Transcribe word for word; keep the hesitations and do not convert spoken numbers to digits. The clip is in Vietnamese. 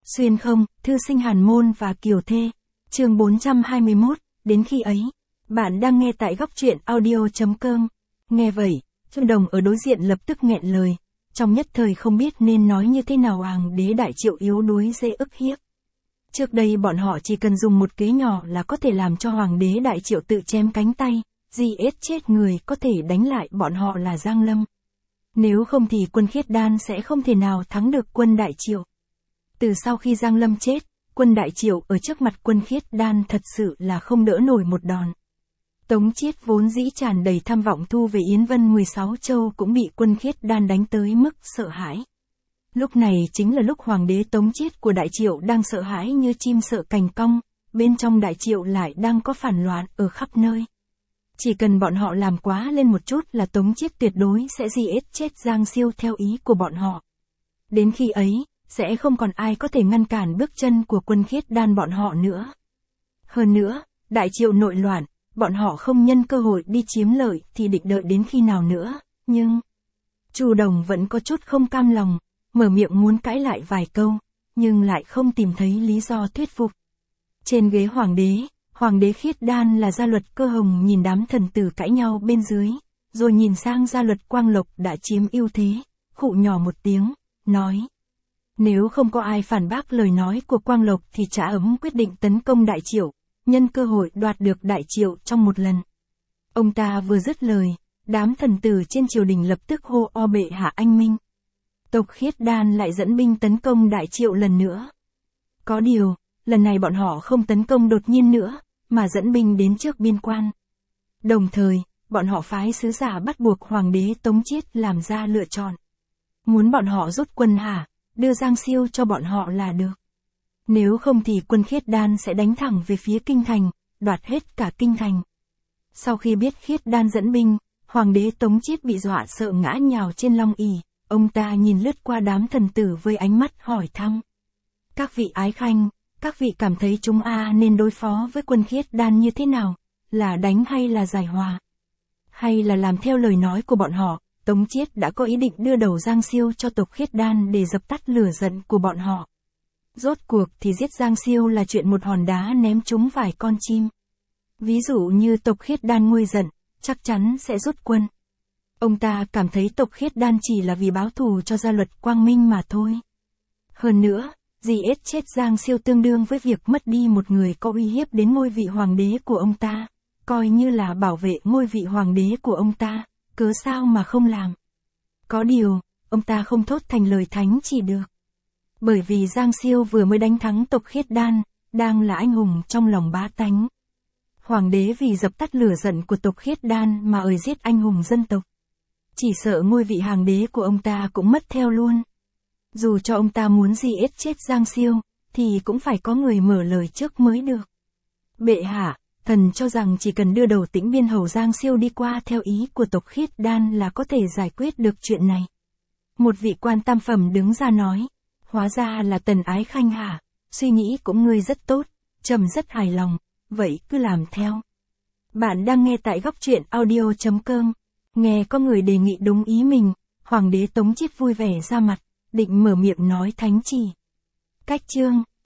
Xuyên không, thư sinh Hàn Môn và Kiều Thê. Chương bốn trăm hai mươi mốt, đến khi ấy. Bạn đang nghe tại góc truyện audio.com. Nghe vậy, Chu Đồng ở đối diện lập tức nghẹn lời. Trong nhất thời không biết nên nói như thế nào. Hoàng đế Đại Triệu yếu đuối dễ ức hiếp. Trước đây bọn họ chỉ cần dùng một kế nhỏ là có thể làm cho Hoàng đế Đại Triệu tự chém cánh tay, giết chết người có thể đánh lại bọn họ là Giang Lâm. Nếu không thì quân Khiết Đan sẽ không thể nào thắng được quân Đại Triệu. Từ sau khi Giang Lâm chết, quân Đại Triệu ở trước mặt quân Khiết Đan thật sự là không đỡ nổi một đòn. Tống Chiết vốn dĩ tràn đầy tham vọng thu về Yến Vân mười sáu châu cũng bị quân Khiết Đan đánh tới mức sợ hãi. Lúc này chính là lúc Hoàng đế Tống Chiết của Đại Triệu đang sợ hãi như chim sợ cành cong, bên trong Đại Triệu lại đang có phản loạn ở khắp nơi. Chỉ cần bọn họ làm quá lên một chút là Tống Chiết tuyệt đối sẽ giết chết Giang Siêu theo ý của bọn họ. Đến khi ấy, sẽ không còn ai có thể ngăn cản bước chân của quân Khiết Đan bọn họ nữa. Hơn nữa, Đại Triệu nội loạn, bọn họ không nhân cơ hội đi chiếm lợi thì định đợi đến khi nào nữa, nhưng... Chu Đồng vẫn có chút không cam lòng, mở miệng muốn cãi lại vài câu, nhưng lại không tìm thấy lý do thuyết phục. Trên ghế Hoàng đế, Hoàng đế Khiết Đan là Gia Luật Cơ Hồng nhìn đám thần tử cãi nhau bên dưới, rồi nhìn sang Gia Luật Quang Lộc đã chiếm ưu thế, khụ nhỏ một tiếng, nói. Nếu không có ai phản bác lời nói của Quang Lộc thì Trá Ấm quyết định tấn công Đại Triệu, nhân cơ hội đoạt được Đại Triệu trong một lần. Ông ta vừa dứt lời, đám thần tử trên triều đình lập tức hô o bệ hạ anh minh. Tộc Khiết Đan lại dẫn binh tấn công Đại Triệu lần nữa. Có điều, lần này bọn họ không tấn công đột nhiên nữa, mà dẫn binh đến trước biên quan. Đồng thời, bọn họ phái sứ giả bắt buộc Hoàng đế Tống Chiết làm ra lựa chọn. Muốn bọn họ rút quân hả, đưa Giang Siêu cho bọn họ là được. Nếu không thì quân Khiết Đan sẽ đánh thẳng về phía kinh thành, đoạt hết cả kinh thành. Sau khi biết Khiết Đan dẫn binh, Hoàng đế Tống Chiết bị dọa sợ ngã nhào trên long ỷ. Ông ta nhìn lướt qua đám thần tử với ánh mắt hỏi thăm. Các vị ái khanh, các vị cảm thấy chúng a nên đối phó với quân Khiết Đan như thế nào? Là đánh hay là giải hòa? Hay là làm theo lời nói của bọn họ, Tống Chiết đã có ý định đưa đầu Giang Siêu cho tộc Khiết Đan để dập tắt lửa giận của bọn họ. Rốt cuộc thì giết Giang Siêu là chuyện một hòn đá ném trúng vài con chim. Ví dụ như tộc Khiết Đan nguôi giận, chắc chắn sẽ rút quân. Ông ta cảm thấy tộc Khiết Đan chỉ là vì báo thù cho Gia Luật Quang Minh mà thôi. Hơn nữa, giết chết Giang Siêu tương đương với việc mất đi một người có uy hiếp đến ngôi vị hoàng đế của ông ta, coi như là bảo vệ ngôi vị hoàng đế của ông ta, cớ sao mà không làm. Có điều, ông ta không thốt thành lời thánh chỉ được. Bởi vì Giang Siêu vừa mới đánh thắng tộc Khiết Đan, đang là anh hùng trong lòng bá tánh. Hoàng đế vì dập tắt lửa giận của tộc Khiết Đan mà ời giết anh hùng dân tộc. Chỉ sợ ngôi vị hoàng đế của ông ta cũng mất theo luôn. Dù cho ông ta muốn giết chết Giang Siêu, thì cũng phải có người mở lời trước mới được. Bệ hạ, thần cho rằng chỉ cần đưa đầu Tĩnh Biên hầu Giang Siêu đi qua theo ý của tộc Khiết Đan là có thể giải quyết được chuyện này. Một vị quan tam phẩm đứng ra nói, hóa ra là Tần ái khanh hả, suy nghĩ của ngươi rất tốt, trầm rất hài lòng, vậy cứ làm theo. Bạn đang nghe tại góc truyện audio.com. Nghe có người đề nghị đúng ý mình, Hoàng đế Tống Chiết vui vẻ ra mặt, định mở miệng nói thánh chỉ. Cách chương